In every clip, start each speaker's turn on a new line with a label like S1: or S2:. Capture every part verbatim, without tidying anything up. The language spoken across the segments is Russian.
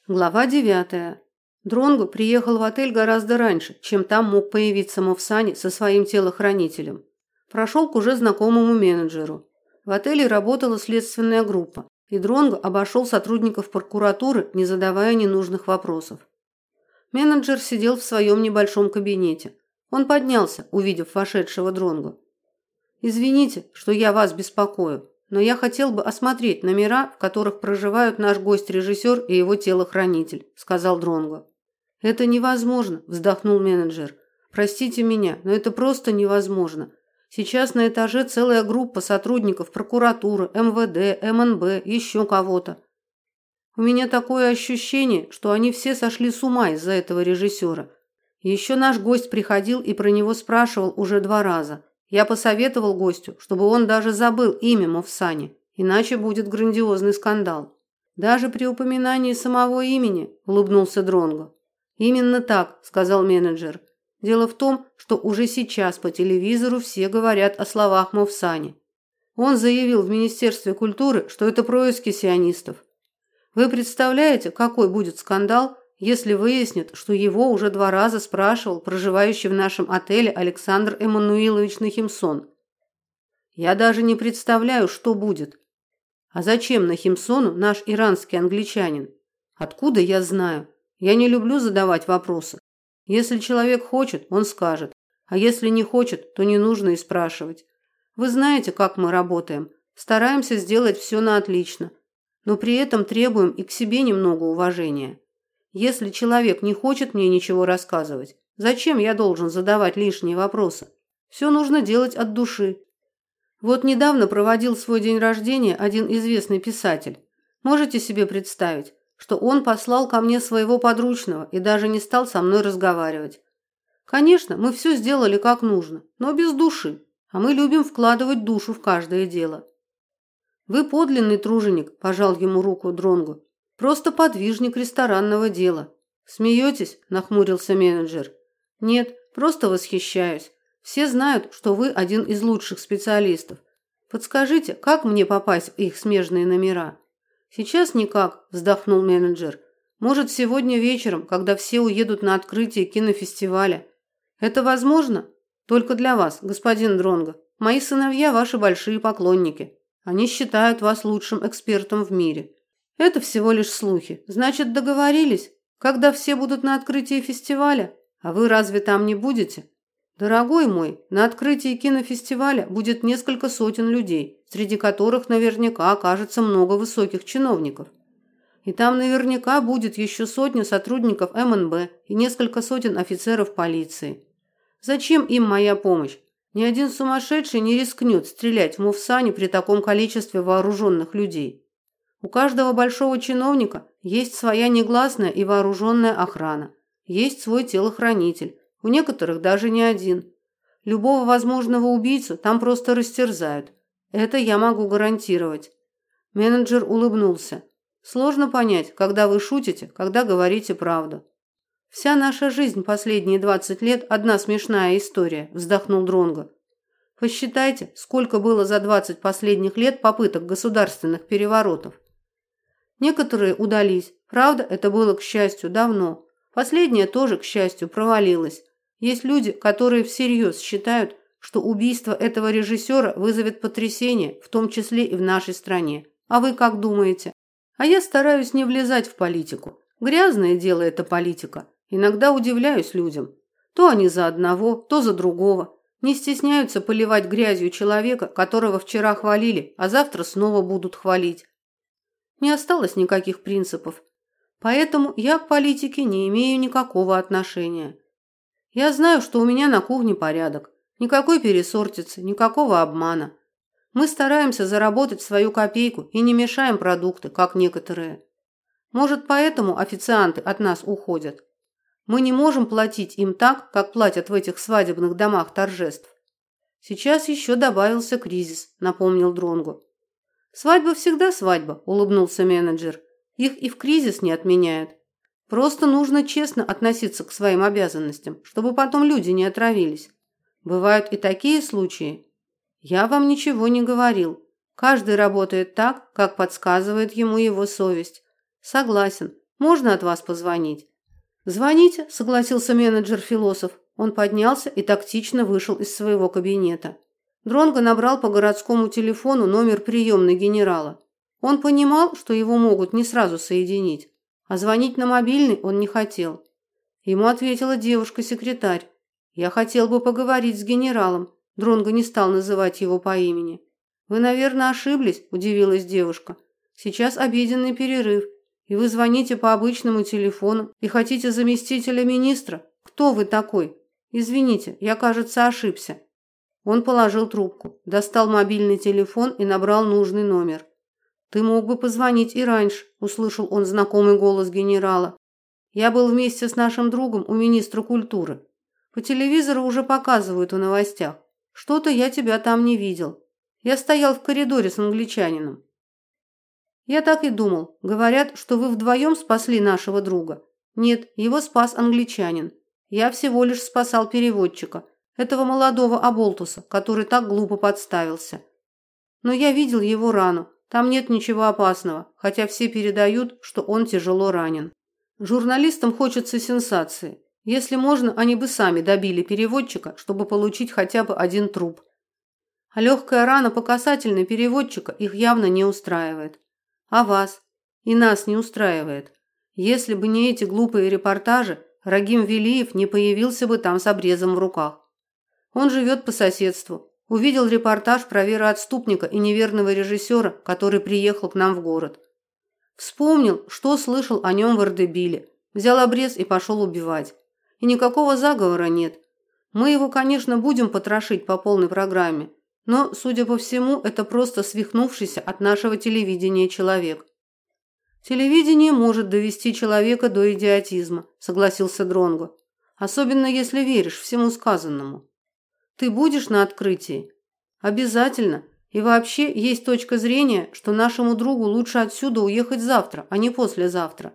S1: Глава девятая. Дронго приехал в отель гораздо раньше, чем там мог появиться Мовсани со своим телохранителем. Прошел к уже знакомому менеджеру. В отеле работала следственная группа, и Дронго обошел сотрудников прокуратуры, не задавая ненужных вопросов. Менеджер сидел в своем небольшом кабинете. Он поднялся, увидев вошедшего Дронго. «Извините, что я вас беспокою, но я хотел бы осмотреть номера, в которых проживают наш гость-режиссер и его телохранитель», – сказал Дронго. «Это невозможно», – вздохнул менеджер. «Простите меня, но это просто невозможно. Сейчас на этаже целая группа сотрудников прокуратуры, эм вэ дэ, эм эн бэ, еще кого-то. У меня такое ощущение, что они все сошли с ума из-за этого режиссера. Еще наш гость приходил и про него спрашивал уже два раза. Я посоветовал гостю, чтобы он даже забыл имя Мовсани, иначе будет грандиозный скандал». «Даже при упоминании самого имени», – улыбнулся Дронго. «Именно так», – сказал менеджер. «Дело в том, что уже сейчас по телевизору все говорят о словах Мовсани. Он заявил в Министерстве культуры, что это происки сионистов. Вы представляете, какой будет скандал, если выяснят, что его уже два раза спрашивал проживающий в нашем отеле Александр Эммануилович Нахимсон? Я даже не представляю, что будет. А зачем Нахимсону наш иранский англичанин? Откуда я знаю? Я не люблю задавать вопросы. Если человек хочет, он скажет. А если не хочет, то не нужно и спрашивать. Вы знаете, как мы работаем. Стараемся сделать все на отлично. Но при этом требуем и к себе немного уважения. Если человек не хочет мне ничего рассказывать, зачем я должен задавать лишние вопросы? Все нужно делать от души. Вот недавно проводил свой день рождения один известный писатель. Можете себе представить, что он послал ко мне своего подручного и даже не стал со мной разговаривать. Конечно, мы все сделали как нужно, но без души, а мы любим вкладывать душу в каждое дело. Вы подлинный труженик, пожал ему руку Дронго. Просто подвижник ресторанного дела. Смеетесь? Нахмурился менеджер. Нет, просто восхищаюсь. Все знают, что вы один из лучших специалистов. Подскажите, как мне попасть в их смежные номера? Сейчас никак, вздохнул менеджер. Может, сегодня вечером, когда все уедут на открытие кинофестиваля. Это возможно? Только для вас, господин Дронго. Мои сыновья ваши большие поклонники. Они считают вас лучшим экспертом в мире. Это всего лишь слухи. Значит, договорились? Когда все будут на открытии фестиваля? А вы разве там не будете? Дорогой мой, на открытии кинофестиваля будет несколько сотен людей, среди которых наверняка окажется много высоких чиновников. И там наверняка будет еще сотня сотрудников эм эн бэ и несколько сотен офицеров полиции. Зачем им моя помощь? Ни один сумасшедший не рискнет стрелять в Мовсани при таком количестве вооруженных людей. У каждого большого чиновника есть своя негласная и вооруженная охрана, есть свой телохранитель, у некоторых даже не один. Любого возможного убийцу там просто растерзают. Это я могу гарантировать. Менеджер улыбнулся. Сложно понять, когда вы шутите, когда говорите правду. Вся наша жизнь последние двадцать лет одна смешная история, вздохнул Дронго. Посчитайте, сколько было за двадцать последних лет попыток государственных переворотов. Некоторые удались. Правда, это было, к счастью, давно. Последнее тоже, к счастью, провалилось. Есть люди, которые всерьез считают, что убийство этого режиссера вызовет потрясение, в том числе и в нашей стране. А вы как думаете? А я стараюсь не влезать в политику. Грязное дело это политика. Иногда удивляюсь людям. То они за одного, то за другого. Не стесняются поливать грязью человека, которого вчера хвалили, а завтра снова будут хвалить. Не осталось никаких принципов. Поэтому я к политике не имею никакого отношения. Я знаю, что у меня на кухне порядок. Никакой пересортицы, никакого обмана. Мы стараемся заработать свою копейку и не мешаем продукты, как некоторые. Может, поэтому официанты от нас уходят. Мы не можем платить им так, как платят в этих свадебных домах торжеств. Сейчас еще добавился кризис, напомнил Дронго. Свадьба всегда свадьба, улыбнулся менеджер. Их и в кризис не отменяют. Просто нужно честно относиться к своим обязанностям, чтобы потом люди не отравились. Бывают и такие случаи. Я вам ничего не говорил. Каждый работает так, как подсказывает ему его совесть. Согласен, Можно от вас позвонить?» «Звоните», – согласился менеджер-философ. Он поднялся и тактично вышел из своего кабинета. Дронго набрал по городскому телефону номер приемной генерала. Он понимал, что его могут не сразу соединить, а звонить на мобильный он не хотел. Ему ответила девушка-секретарь. «Я хотел бы поговорить с генералом». Дронго не стал называть его по имени. «Вы, наверное, ошиблись», – удивилась девушка. «Сейчас обеденный перерыв, и вы звоните по обычному телефону и хотите заместителя министра? Кто вы такой? Извините, я, кажется, ошибся». Он положил трубку, достал мобильный телефон и набрал нужный номер. «Ты мог бы позвонить и раньше», – услышал он знакомый голос генерала. «Я был вместе с нашим другом у министра культуры. По телевизору уже показывают в новостях. Что-то я тебя там не видел. Я стоял в коридоре с англичанином». «Я так и думал. Говорят, что вы вдвоем спасли нашего друга». «Нет, его спас англичанин. Я всего лишь спасал переводчика, этого молодого оболтуса, который так глупо подставился. Но я видел его рану. Там нет ничего опасного, хотя все передают, что он тяжело ранен. Журналистам хочется сенсации. Если можно, они бы сами добили переводчика, чтобы получить хотя бы один труп. А легкая рана по касательной переводчика их явно не устраивает. А вас? И нас не устраивает. Если бы не эти глупые репортажи, Рагим Велиев не появился бы там с обрезом в руках. Он живет по соседству. Увидел репортаж про вероотступника и неверного режиссера, который приехал к нам в город. Вспомнил, что слышал о нем в Ардебиле. Взял обрез и пошел убивать. И никакого заговора нет. Мы его, конечно, будем потрошить по полной программе, но, судя по всему, это просто свихнувшийся от нашего телевидения человек. Телевидение может довести человека до идиотизма, согласился Дронго. Особенно если веришь всему сказанному. Ты будешь на открытии? Обязательно. И вообще есть точка зрения, что нашему другу лучше отсюда уехать завтра, а не послезавтра.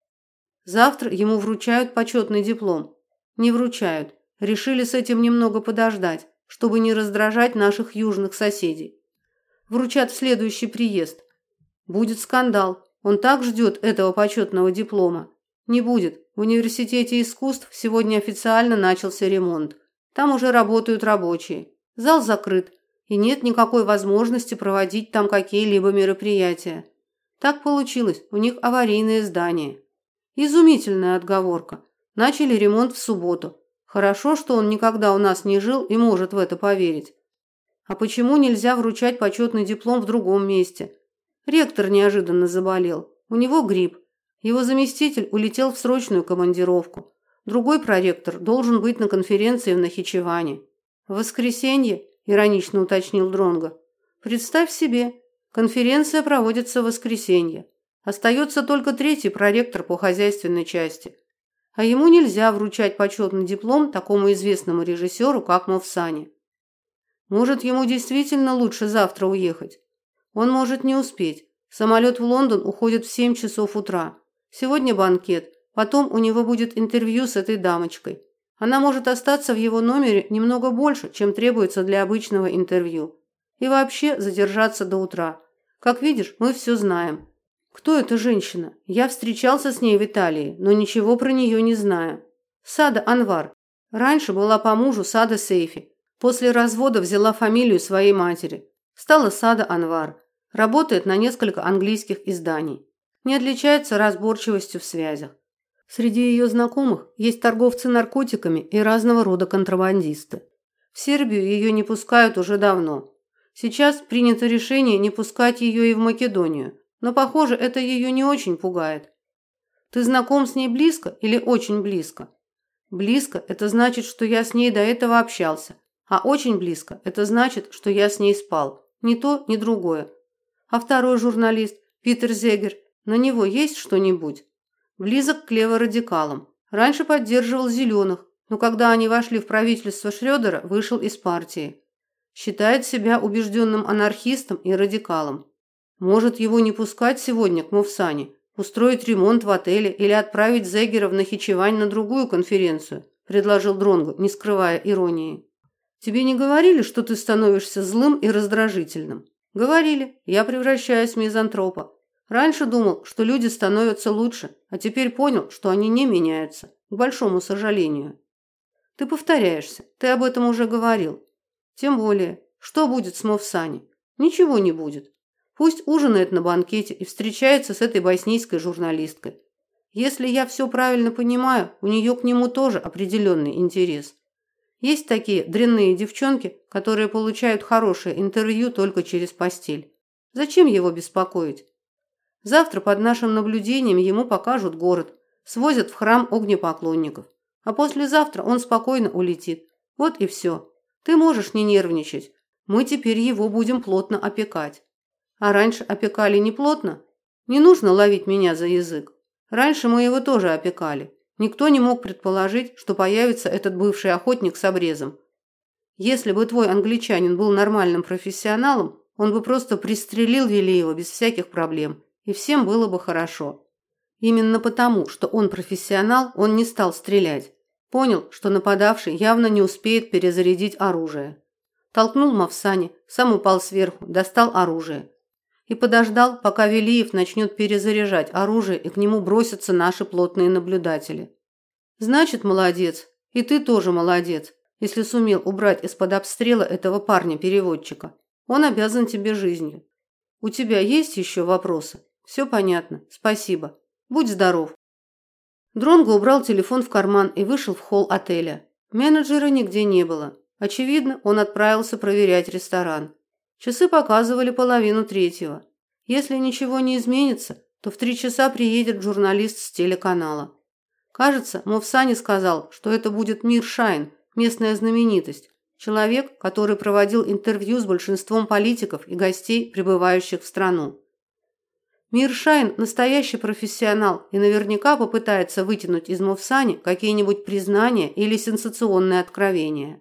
S1: Завтра ему вручают почетный диплом. Не вручают. Решили с этим немного подождать, чтобы не раздражать наших южных соседей. Вручат в следующий приезд. Будет скандал. Он так ждет этого почетного диплома. Не будет. В университете искусств сегодня официально начался ремонт. Там уже работают рабочие. Зал закрыт, и нет никакой возможности проводить там какие-либо мероприятия. Так получилось, у них аварийное здание. Изумительная отговорка. Начали ремонт в субботу. Хорошо, что он никогда у нас не жил и может в это поверить. А почему нельзя вручать почетный диплом в другом месте? Ректор неожиданно заболел. У него грипп. Его заместитель улетел в срочную командировку. Другой проректор должен быть на конференции в Нахичеване. В воскресенье, иронично уточнил Дронго. Представь себе, конференция проводится в воскресенье. Остается только третий проректор по хозяйственной части. А ему нельзя вручать почетный диплом такому известному режиссеру, как Мовсане. Может, ему действительно лучше завтра уехать? Он может не успеть. Самолет в Лондон уходит в семь часов утра. Сегодня банкет. Потом у него будет интервью с этой дамочкой. Она может остаться в его номере немного больше, чем требуется для обычного интервью. И вообще задержаться до утра. Как видишь, мы все знаем. Кто эта женщина? Я встречался с ней в Италии, но ничего про нее не знаю. Сада Анвар. Раньше была по мужу Сада Сейфи. После развода взяла фамилию своей матери. Стала Сада Анвар. Работает на несколько английских изданий. Не отличается разборчивостью в связях. Среди ее знакомых есть торговцы наркотиками и разного рода контрабандисты. В Сербию ее не пускают уже давно. Сейчас принято решение не пускать ее и в Македонию, но, похоже, это ее не очень пугает. Ты знаком с ней близко или очень близко? Близко – это значит, что я с ней до этого общался, а очень близко – это значит, что я с ней спал. Ни то, ни другое. А второй журналист, Питер Зегер, на него есть что-нибудь? Близок к леворадикалам. Раньше поддерживал зеленых, но когда они вошли в правительство Шрёдера, вышел из партии. Считает себя убежденным анархистом и радикалом. Может, его не пускать сегодня к Мовсане, устроить ремонт в отеле или отправить Зегера в Нахичевань на другую конференцию, предложил Дронго, не скрывая иронии. Тебе не говорили, что ты становишься злым и раздражительным? Говорили. Я превращаюсь в мизантропа. Раньше думал, что люди становятся лучше, а теперь понял, что они не меняются, к большому сожалению. Ты повторяешься, ты об этом уже говорил. Тем более, что будет с Мовсани? Ничего не будет. Пусть ужинает на банкете и встречается с этой боснийской журналисткой. Если я все правильно понимаю, у нее к нему тоже определенный интерес. Есть такие дрянные девчонки, которые получают хорошее интервью только через постель. Зачем его беспокоить? Завтра под нашим наблюдением ему покажут город, свозят в храм огнепоклонников. А послезавтра он спокойно улетит. Вот и все. Ты можешь не нервничать. Мы теперь его будем плотно опекать. А раньше опекали не плотно? Не нужно ловить меня за язык. Раньше мы его тоже опекали. Никто не мог предположить, что появится этот бывший охотник с обрезом. Если бы твой англичанин был нормальным профессионалом, он бы просто пристрелил Велиева без всяких проблем, и всем было бы хорошо. Именно потому, что он профессионал, он не стал стрелять. Понял, что нападавший явно не успеет перезарядить оружие. Толкнул Мовсани, сам упал сверху, достал оружие. И подождал, пока Велиев начнет перезаряжать оружие, и к нему бросятся наши плотные наблюдатели. Значит, молодец. И ты тоже молодец, если сумел убрать из-под обстрела этого парня-переводчика. Он обязан тебе жизнью. У тебя есть еще вопросы? Все понятно. Спасибо. Будь здоров. Дронго убрал телефон в карман и вышел в холл отеля. Менеджера нигде не было. Очевидно, он отправился проверять ресторан. Часы показывали половину третьего. Если ничего не изменится, то в три часа приедет журналист с телеканала. Кажется, Мовсани сказал, что это будет Мир Шайн, местная знаменитость, человек, который проводил интервью с большинством политиков и гостей, прибывающих в страну. Мир Шайн – настоящий профессионал и наверняка попытается вытянуть из Мовсани какие-нибудь признания или сенсационные откровения.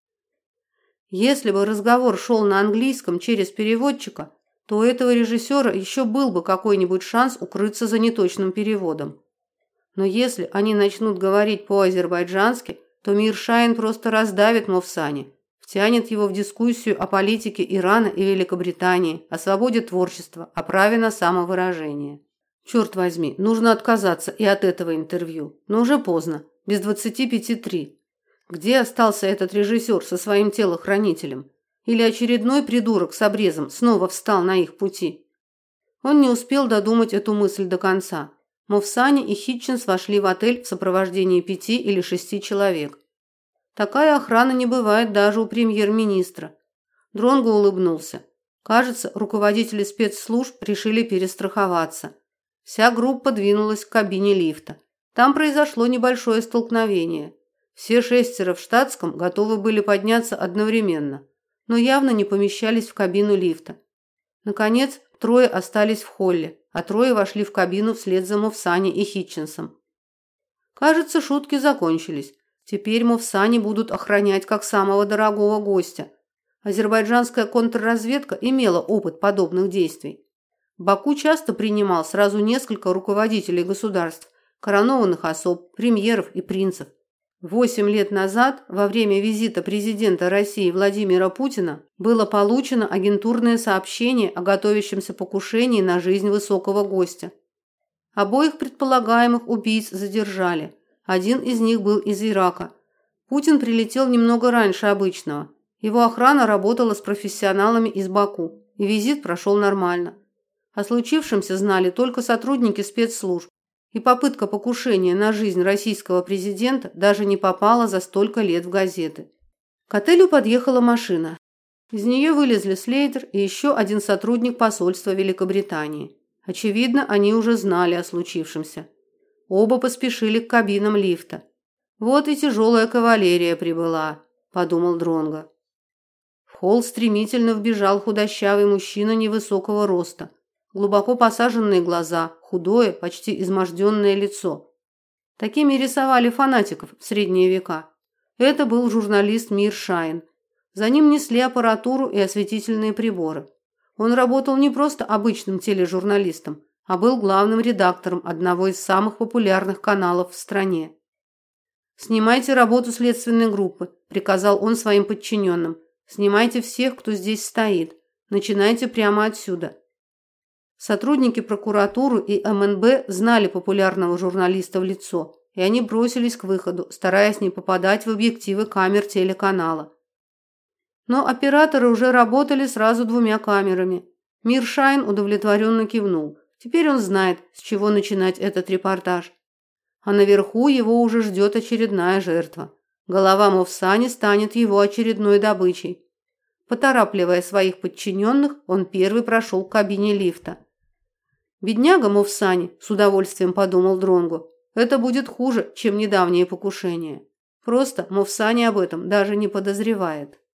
S1: Если бы разговор шел на английском через переводчика, то у этого режиссера еще был бы какой-нибудь шанс укрыться за неточным переводом. Но если они начнут говорить по-азербайджански, то Мир Шайн просто раздавит Мовсани, втянет его в дискуссию о политике Ирана и Великобритании, о свободе творчества, о праве на самовыражение. Черт возьми, нужно отказаться и от этого интервью. Но уже поздно, без двадцати пяти три. Где остался этот режиссер со своим телохранителем? Или очередной придурок с обрезом снова встал на их пути? Он не успел додумать эту мысль до конца. Мовсани и Хитчинс вошли в отель в сопровождении пяти или шести человек. Такая охрана не бывает даже у премьер-министра. Дронго улыбнулся. Кажется, руководители спецслужб решили перестраховаться. Вся группа двинулась к кабине лифта. Там произошло небольшое столкновение. Все шестеро в штатском готовы были подняться одновременно, но явно не помещались в кабину лифта. Наконец, трое остались в холле, а трое вошли в кабину вслед за Мовсани и Хитчинсом. Кажется, шутки закончились. Теперь Мовсани будут охранять как самого дорогого гостя. Азербайджанская контрразведка имела опыт подобных действий. Баку часто принимал сразу несколько руководителей государств, коронованных особ, премьеров и принцев. Восемь лет назад, во время визита президента России Владимира Путина, было получено агентурное сообщение о готовящемся покушении на жизнь высокого гостя. Обоих предполагаемых убийц задержали. Один из них был из Ирака. Путин прилетел немного раньше обычного. Его охрана работала с профессионалами из Баку, и визит прошел нормально. О случившемся знали только сотрудники спецслужб. И попытка покушения на жизнь российского президента даже не попала за столько лет в газеты. К отелю подъехала машина. Из нее вылезли Слейтер и еще один сотрудник посольства Великобритании. Очевидно, они уже знали о случившемся. Оба поспешили к кабинам лифта. «Вот и тяжелая кавалерия прибыла», – подумал Дронго. В холл стремительно вбежал худощавый мужчина невысокого роста. Глубоко посаженные глаза, худое, почти изможденное лицо. Такими рисовали фанатиков в средние века. Это был журналист Мир Шайн. За ним несли аппаратуру и осветительные приборы. Он работал не просто обычным тележурналистом, а был главным редактором одного из самых популярных каналов в стране. «Снимайте работу следственной группы», – приказал он своим подчиненным. «Снимайте всех, кто здесь стоит. Начинайте прямо отсюда». Сотрудники прокуратуры и эм эн бэ знали популярного журналиста в лицо, и они бросились к выходу, стараясь не попадать в объективы камер телеканала. Но операторы уже работали сразу двумя камерами. Миршайн удовлетворенно кивнул. Теперь он знает, с чего начинать этот репортаж. А наверху его уже ждет очередная жертва. Голова Мовсани станет его очередной добычей. Поторапливая своих подчиненных, он первый прошел к кабине лифта. «Бедняга Мовсани», – с удовольствием подумал Дронгу, – «это будет хуже, чем недавнее покушение. Просто Мовсани об этом даже не подозревает».